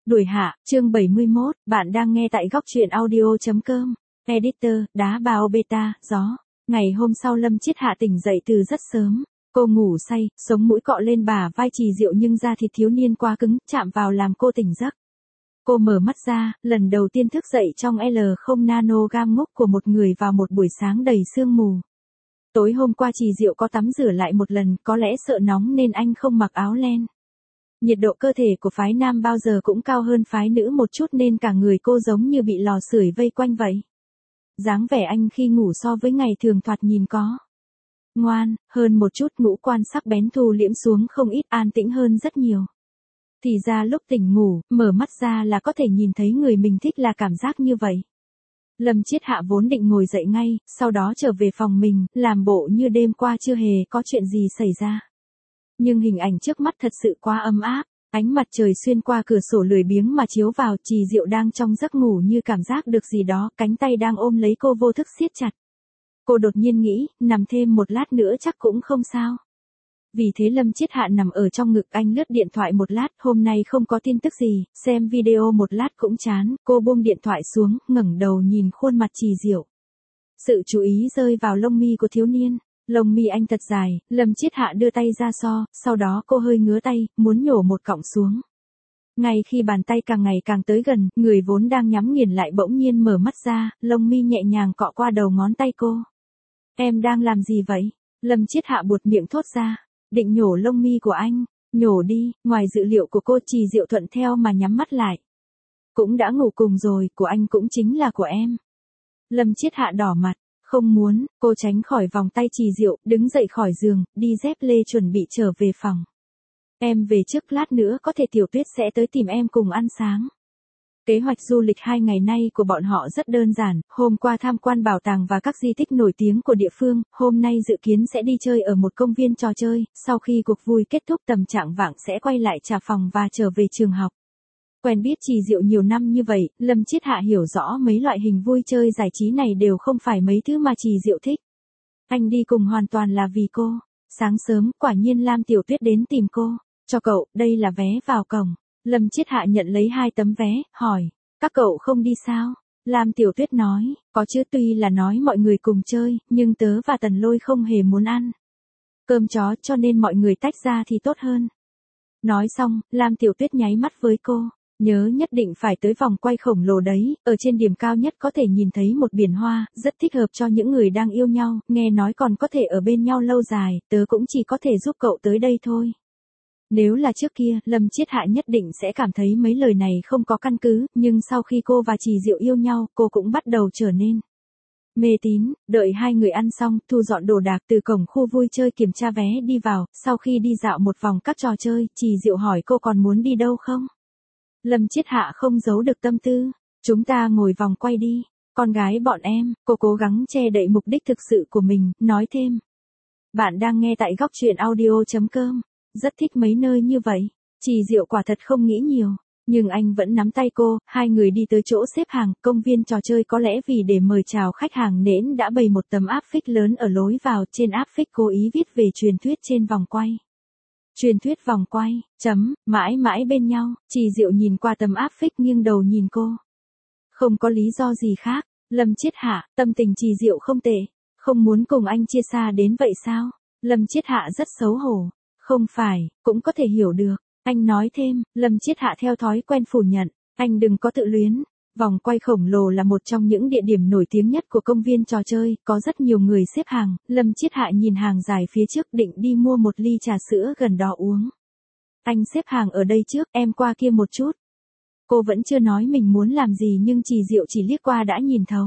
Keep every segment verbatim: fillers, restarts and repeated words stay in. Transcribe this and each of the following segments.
Đuổi hạ, chương bảy mươi mốt, bạn đang nghe tại góc truyện audio.com. Editor, đá bào beta, gió. Ngày hôm sau Lâm Chiết Hạ tỉnh dậy từ rất sớm. Cô ngủ say, sống mũi cọ lên bả vai Trì Diệu nhưng da thịt thiếu niên quá cứng, chạm vào làm cô tỉnh giấc. Cô mở mắt ra, lần đầu tiên thức dậy trong L không nanogam ngốc của một người vào một buổi sáng đầy sương mù. Tối hôm qua Trì Diệu có tắm rửa lại một lần, có lẽ sợ nóng nên anh không mặc áo len. Nhiệt độ cơ thể của phái nam bao giờ cũng cao hơn phái nữ một chút nên cả người cô giống như bị lò sưởi vây quanh vậy. Dáng vẻ anh khi ngủ so với ngày thường thoạt nhìn có ngoan hơn một chút, ngũ quan sắc bén thu liễm xuống không ít, an tĩnh hơn rất nhiều. Thì ra lúc tỉnh ngủ, mở mắt ra là có thể nhìn thấy người mình thích là cảm giác như vậy. Lâm Chiết Hạ vốn định ngồi dậy ngay, sau đó trở về phòng mình, làm bộ như đêm qua chưa hề có chuyện gì xảy ra. Nhưng hình ảnh trước mắt thật sự quá ấm áp, ánh mặt trời xuyên qua cửa sổ lười biếng mà chiếu vào, Trì Diệu đang trong giấc ngủ như cảm giác được gì đó, cánh tay đang ôm lấy cô vô thức siết chặt. Cô đột nhiên nghĩ, nằm thêm một lát nữa chắc cũng không sao. Vì thế Lâm Chiết Hạ nằm ở trong ngực anh lướt điện thoại một lát, hôm nay không có tin tức gì, xem video một lát cũng chán, cô buông điện thoại xuống, ngẩng đầu nhìn khuôn mặt Trì Diệu. Sự chú ý rơi vào lông mi của thiếu niên. Lông mi anh thật dài, Lâm Chiết Hạ đưa tay ra so, sau đó cô hơi ngứa tay, muốn nhổ một cọng xuống. Ngay khi bàn tay càng ngày càng tới gần, người vốn đang nhắm nghiền lại bỗng nhiên mở mắt ra, lông mi nhẹ nhàng cọ qua đầu ngón tay cô. Em đang làm gì vậy? Lâm Chiết Hạ buột miệng thốt ra, định nhổ lông mi của anh, nhổ đi, ngoài dự liệu của cô. Trì Diệu thuận theo mà nhắm mắt lại. Cũng đã ngủ cùng rồi, của anh cũng chính là của em. Lâm Chiết Hạ đỏ mặt. Không muốn, cô tránh khỏi vòng tay Trì Diệu, đứng dậy khỏi giường, đi dép lê chuẩn bị trở về phòng. Em về trước, lát nữa có thể Tiểu Tuyết sẽ tới tìm em cùng ăn sáng. Kế hoạch du lịch hai ngày nay của bọn họ rất đơn giản, hôm qua tham quan bảo tàng và các di tích nổi tiếng của địa phương, hôm nay dự kiến sẽ đi chơi ở một công viên trò chơi, sau khi cuộc vui kết thúc tầm chạng vạng sẽ quay lại trả phòng và trở về trường học. Quen biết Trì Diệu nhiều năm như vậy, Lâm Chiết Hạ hiểu rõ mấy loại hình vui chơi giải trí này đều không phải mấy thứ mà Trì Diệu thích. Anh đi cùng hoàn toàn là vì cô. Sáng sớm, quả nhiên Lam Tiểu Tuyết đến tìm cô. Cho cậu, đây là vé vào cổng. Lâm Chiết Hạ nhận lấy hai tấm vé, hỏi, các cậu không đi sao? Lam Tiểu Tuyết nói, có chứ, tuy là nói mọi người cùng chơi, nhưng tớ và Tần Lôi không hề muốn ăn cơm chó cho nên mọi người tách ra thì tốt hơn. Nói xong, Lam Tiểu Tuyết nháy mắt với cô. Nhớ nhất định phải tới vòng quay khổng lồ đấy, ở trên điểm cao nhất có thể nhìn thấy một biển hoa, rất thích hợp cho những người đang yêu nhau, nghe nói còn có thể ở bên nhau lâu dài, tớ cũng chỉ có thể giúp cậu tới đây thôi. Nếu là trước kia, Lâm Chiết Hạ nhất định sẽ cảm thấy mấy lời này không có căn cứ, nhưng sau khi cô và Trì Diệu yêu nhau, cô cũng bắt đầu trở nên mê tín. Đợi hai người ăn xong, thu dọn đồ đạc từ cổng khu vui chơi kiểm tra vé đi vào, sau khi đi dạo một vòng các trò chơi, Trì Diệu hỏi cô còn muốn đi đâu không? Lâm Chiết Hạ không giấu được tâm tư, chúng ta ngồi vòng quay đi, con gái bọn em. Cô cố gắng che đậy mục đích thực sự của mình, nói thêm. Bạn đang nghe tại góc truyện audio.com, rất thích mấy nơi như vậy. Trì Diệu quả thật không nghĩ nhiều, nhưng anh vẫn nắm tay cô, hai người đi tới chỗ xếp hàng, công viên trò chơi. Có lẽ vì để mời chào khách hàng nên đã bày một tấm áp phích lớn ở lối vào, trên áp phích cố ý viết về truyền thuyết trên vòng quay. Truyền thuyết vòng quay, chấm, mãi mãi bên nhau. Trì Diệu nhìn qua tấm áp phích nghiêng đầu nhìn cô. Không có lý do gì khác. Lâm Chiết Hạ, tâm tình Trì Diệu không tệ. Không muốn cùng anh chia xa đến vậy sao? Lâm Chiết Hạ rất xấu hổ. Không phải, cũng có thể hiểu được. Anh nói thêm, Lâm Chiết Hạ theo thói quen phủ nhận. Anh đừng có tự luyến. Vòng quay khổng lồ là một trong những địa điểm nổi tiếng nhất của công viên trò chơi, có rất nhiều người xếp hàng. Lâm Chiết Hạ nhìn hàng dài phía trước, định đi mua một ly trà sữa gần đó uống. Anh xếp hàng ở đây trước, em qua kia một chút. Cô vẫn chưa nói mình muốn làm gì nhưng Trì Diệu chỉ liếc qua đã nhìn thấu.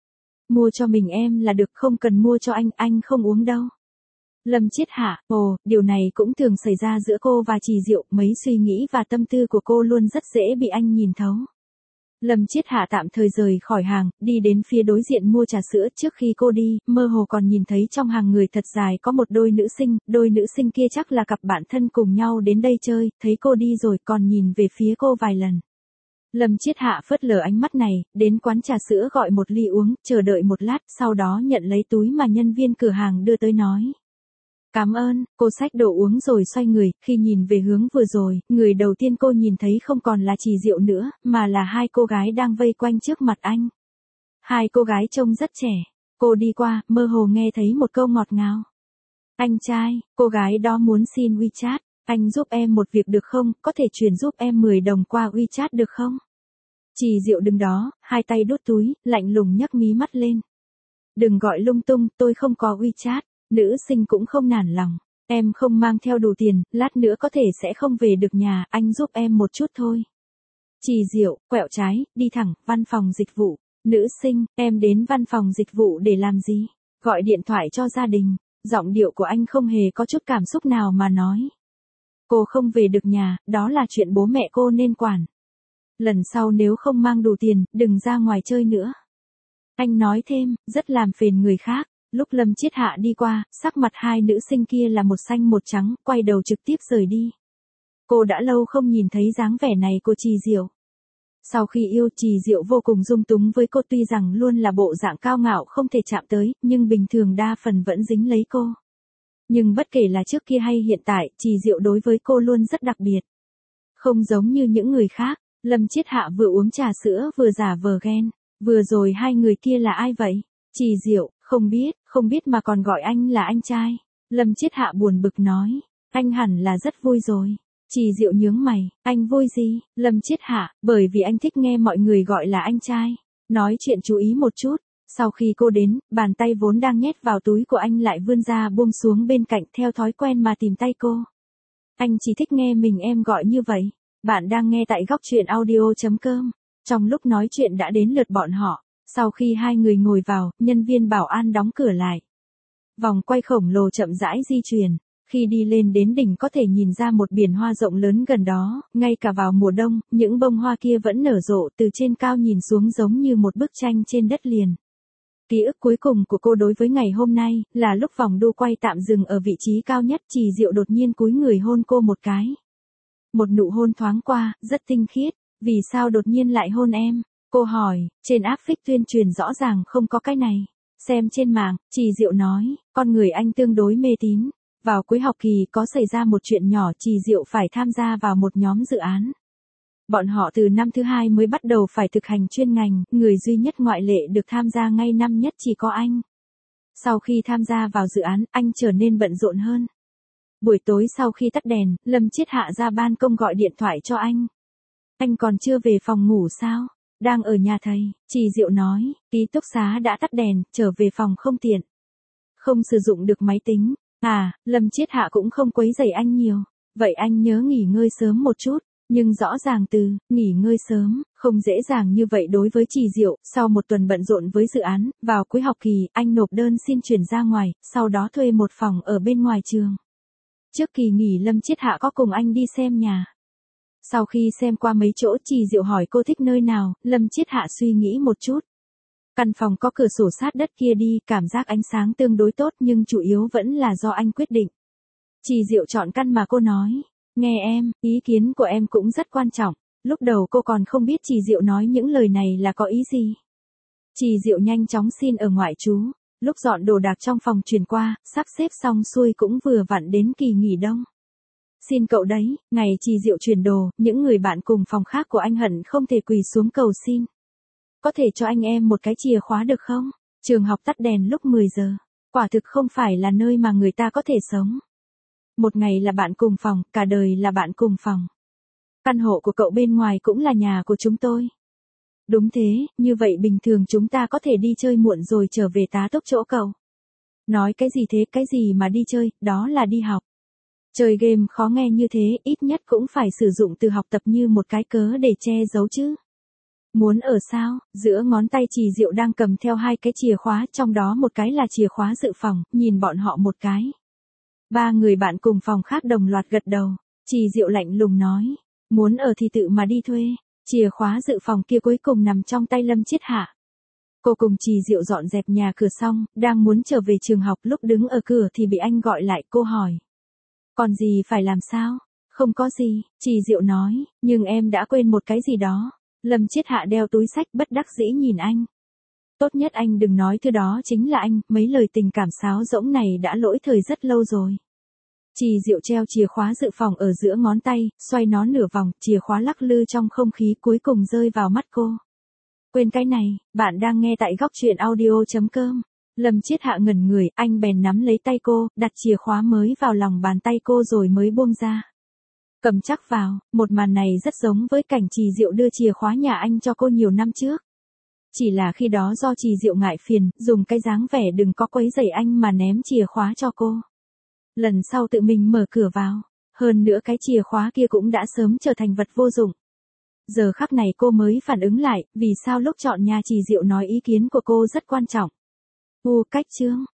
Mua cho mình em là được, không cần mua cho anh, anh không uống đâu. Lâm Chiết Hạ, ồ, điều này cũng thường xảy ra giữa cô và Trì Diệu, mấy suy nghĩ và tâm tư của cô luôn rất dễ bị anh nhìn thấu. Lâm Chiết Hạ tạm thời rời khỏi hàng, đi đến phía đối diện mua trà sữa. Trước khi cô đi, mơ hồ còn nhìn thấy trong hàng người thật dài có một đôi nữ sinh, đôi nữ sinh kia chắc là cặp bạn thân cùng nhau đến đây chơi, thấy cô đi rồi còn nhìn về phía cô vài lần. Lâm Chiết Hạ phớt lờ ánh mắt này, đến quán trà sữa gọi một ly uống, chờ đợi một lát, sau đó nhận lấy túi mà nhân viên cửa hàng đưa tới nói. Cảm ơn, cô xách đồ uống rồi xoay người, khi nhìn về hướng vừa rồi, người đầu tiên cô nhìn thấy không còn là Trì Diệu nữa, mà là hai cô gái đang vây quanh trước mặt anh. Hai cô gái trông rất trẻ. Cô đi qua, mơ hồ nghe thấy một câu ngọt ngào. Anh trai, cô gái đó muốn xin WeChat. Anh giúp em một việc được không, có thể chuyển giúp em mười đồng qua WeChat được không? Trì Diệu đứng đó, hai tay đút túi, lạnh lùng nhấc mí mắt lên. Đừng gọi lung tung, tôi không có WeChat. Nữ sinh cũng không nản lòng. Em không mang theo đủ tiền, lát nữa có thể sẽ không về được nhà, anh giúp em một chút thôi. Trì Diệu, quẹo trái, đi thẳng, văn phòng dịch vụ. Nữ sinh, em đến văn phòng dịch vụ để làm gì? Gọi điện thoại cho gia đình. Giọng điệu của anh không hề có chút cảm xúc nào mà nói. Cô không về được nhà, đó là chuyện bố mẹ cô nên quản. Lần sau nếu không mang đủ tiền, đừng ra ngoài chơi nữa. Anh nói thêm, rất làm phiền người khác. Lúc Lâm Chiết Hạ đi qua, sắc mặt hai nữ sinh kia là một xanh một trắng, quay đầu trực tiếp rời đi. Cô đã lâu không nhìn thấy dáng vẻ này của Trì Diệu. Sau khi yêu, Trì Diệu vô cùng dung túng với cô, tuy rằng luôn là bộ dạng cao ngạo không thể chạm tới, nhưng bình thường đa phần vẫn dính lấy cô. Nhưng bất kể là trước kia hay hiện tại, Trì Diệu đối với cô luôn rất đặc biệt. Không giống như những người khác, Lâm Chiết Hạ vừa uống trà sữa vừa giả vờ ghen. Vừa rồi hai người kia là ai vậy? Trì Diệu, không biết, không biết mà còn gọi anh là anh trai. Lâm Chiết Hạ buồn bực nói, anh hẳn là rất vui rồi. Trì Diệu nhướng mày, anh vui gì? Lâm Chiết Hạ, bởi vì anh thích nghe mọi người gọi là anh trai. Nói chuyện chú ý một chút. Sau khi cô đến, bàn tay vốn đang nhét vào túi của anh lại vươn ra buông xuống bên cạnh theo thói quen mà tìm tay cô. Anh chỉ thích nghe mình em gọi như vậy. Bạn đang nghe tại góc truyện audio chấm com. Trong lúc nói chuyện đã đến lượt bọn họ. Sau khi hai người ngồi vào, nhân viên bảo an đóng cửa lại. Vòng quay khổng lồ chậm rãi di chuyển. Khi đi lên đến đỉnh có thể nhìn ra một biển hoa rộng lớn gần đó, ngay cả vào mùa đông, những bông hoa kia vẫn nở rộ từ trên cao nhìn xuống giống như một bức tranh trên đất liền. Ký ức cuối cùng của cô đối với ngày hôm nay, là lúc vòng đua quay tạm dừng ở vị trí cao nhất, Trì Diệu đột nhiên cúi người hôn cô một cái. Một nụ hôn thoáng qua, rất tinh khiết, vì sao đột nhiên lại hôn em? Cô hỏi, trên áp phích tuyên truyền rõ ràng không có cái này. Xem trên mạng, Trì Diệu nói, con người anh tương đối mê tín. Vào cuối học kỳ có xảy ra một chuyện nhỏ, Trì Diệu phải tham gia vào một nhóm dự án. Bọn họ từ năm thứ hai mới bắt đầu phải thực hành chuyên ngành, người duy nhất ngoại lệ được tham gia ngay năm nhất chỉ có anh. Sau khi tham gia vào dự án, anh trở nên bận rộn hơn. Buổi tối sau khi tắt đèn, Lâm Chiết Hạ ra ban công gọi điện thoại cho anh. Anh còn chưa về phòng ngủ sao? Đang ở nhà thầy, Trì Diệu nói, ký túc xá đã tắt đèn, trở về phòng không tiện. Không sử dụng được máy tính. À, Lâm Chiết Hạ cũng không quấy rầy anh nhiều. Vậy anh nhớ nghỉ ngơi sớm một chút. Nhưng rõ ràng từ, nghỉ ngơi sớm, không dễ dàng như vậy đối với Trì Diệu. Sau một tuần bận rộn với dự án, vào cuối học kỳ, anh nộp đơn xin chuyển ra ngoài, sau đó thuê một phòng ở bên ngoài trường. Trước kỳ nghỉ Lâm Chiết Hạ có cùng anh đi xem nhà. Sau khi xem qua mấy chỗ, Trì Diệu hỏi cô thích nơi nào, Lâm Chiết Hạ suy nghĩ một chút. Căn phòng có cửa sổ sát đất kia đi, cảm giác ánh sáng tương đối tốt nhưng chủ yếu vẫn là do anh quyết định. Trì Diệu chọn căn mà cô nói. Nghe em, ý kiến của em cũng rất quan trọng. Lúc đầu cô còn không biết Trì Diệu nói những lời này là có ý gì. Trì Diệu nhanh chóng xin ở ngoại trú. Lúc dọn đồ đạc trong phòng chuyển qua, sắp xếp xong xuôi cũng vừa vặn đến kỳ nghỉ đông. Xin cậu đấy, ngày Trì Diệu chuyển đồ, những người bạn cùng phòng khác của anh hận không thể quỳ xuống cầu xin. Có thể cho anh em một cái chìa khóa được không? Trường học tắt đèn lúc mười giờ. Quả thực không phải là nơi mà người ta có thể sống. Một ngày là bạn cùng phòng, cả đời là bạn cùng phòng. Căn hộ của cậu bên ngoài cũng là nhà của chúng tôi. Đúng thế, như vậy bình thường chúng ta có thể đi chơi muộn rồi trở về tá túc chỗ cậu. Nói cái gì thế, cái gì mà đi chơi, đó là đi học. Chơi game khó nghe như thế, ít nhất cũng phải sử dụng từ học tập như một cái cớ để che giấu chứ. Muốn ở sao? Giữa ngón tay Trì Diệu đang cầm theo hai cái chìa khóa, trong đó một cái là chìa khóa dự phòng, nhìn bọn họ một cái. Ba người bạn cùng phòng khác đồng loạt gật đầu. Trì Diệu lạnh lùng nói, muốn ở thì tự mà đi thuê. Chìa khóa dự phòng kia cuối cùng nằm trong tay Lâm Chiết Hạ. Cô cùng Trì Diệu dọn dẹp nhà cửa xong, đang muốn trở về trường học, lúc đứng ở cửa thì bị anh gọi lại. Cô hỏi, còn gì phải làm sao? Không có gì, Trì Diệu nói, nhưng em đã quên một cái gì đó. Lâm Chiết Hạ đeo túi xách bất đắc dĩ nhìn anh. Tốt nhất anh đừng nói thứ đó chính là anh, mấy lời tình cảm sáo rỗng này đã lỗi thời rất lâu rồi. Trì Diệu treo chìa khóa dự phòng ở giữa ngón tay, xoay nó nửa vòng, chìa khóa lắc lư trong không khí cuối cùng rơi vào mắt cô. Quên cái này, bạn đang nghe tại góc truyện audio.com. Lâm Chiết Hạ ngẩn người, anh bèn nắm lấy tay cô, đặt chìa khóa mới vào lòng bàn tay cô rồi mới buông ra. Cầm chắc vào, một màn này rất giống với cảnh Trì Diệu đưa chìa khóa nhà anh cho cô nhiều năm trước. Chỉ là khi đó do Trì Diệu ngại phiền, dùng cái dáng vẻ đừng có quấy rầy anh mà ném chìa khóa cho cô. Lần sau tự mình mở cửa vào, hơn nữa cái chìa khóa kia cũng đã sớm trở thành vật vô dụng. Giờ khắc này cô mới phản ứng lại, vì sao lúc chọn nhà Trì Diệu nói ý kiến của cô rất quan trọng. U cách chương.